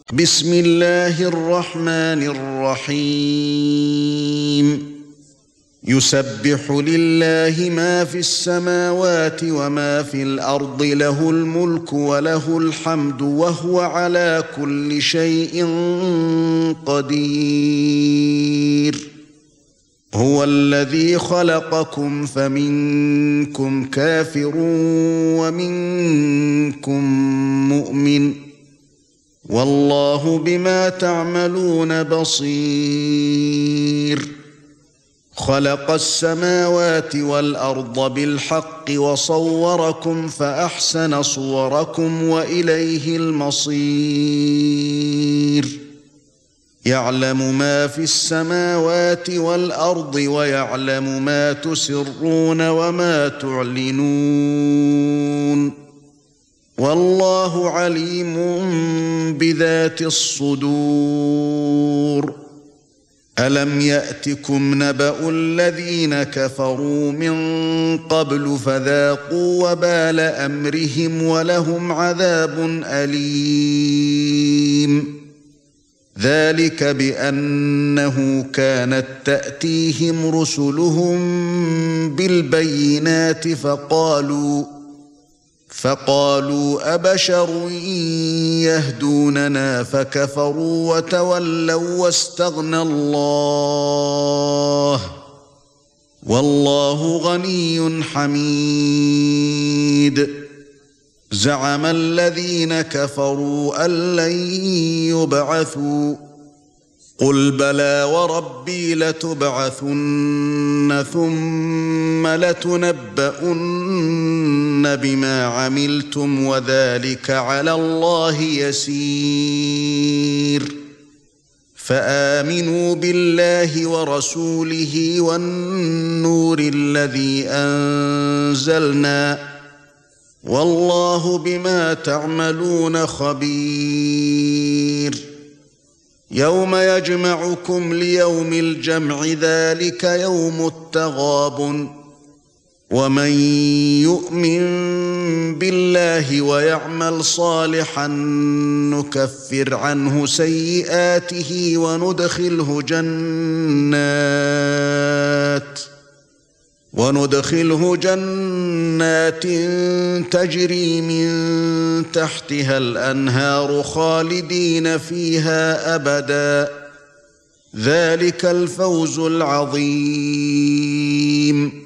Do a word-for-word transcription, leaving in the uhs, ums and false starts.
بسم الله الرحمن الرحيم يسبح لله ما في السماوات وما في الأرض له الملك وله الحمد وهو على كل شيء قدير هو الذي خلقكم فمنكم كافر ومنكم مؤمن والله بما تعملون بصير خلق السماوات والأرض بالحق وصوركم فأحسن صوركم وإليه المصير يعلم ما في السماوات والأرض ويعلم ما تسرون وما تعلنون والله عليم بذات الصدور ألم يأتكم نبأ الذين كفروا من قبل فذاقوا وبال أمرهم ولهم عذاب أليم ذلك بأنه كانت تأتيهم رسلهم بالبينات فقالوا فقالوا أبشر يهدوننا فكفروا وتولوا واستغنى الله والله غني حميد زعم الذين كفروا أن لن يبعثوا قل بلى وربي لتبعثن ثم لتنبؤن بما عملتم وذلك على الله يسير فآمنوا بالله ورسوله والنور الذي أنزلنا والله بما تعملون خبير يوم يجمعكم ليوم الجمع ذلك يوم التغابن ومن يؤمن بالله ويعمل صالحا نكفر عنه سيئاته وندخله جنات وندخله جنات تجري من تحتها الأنهار خالدين فيها أبدا ذلك الفوز العظيم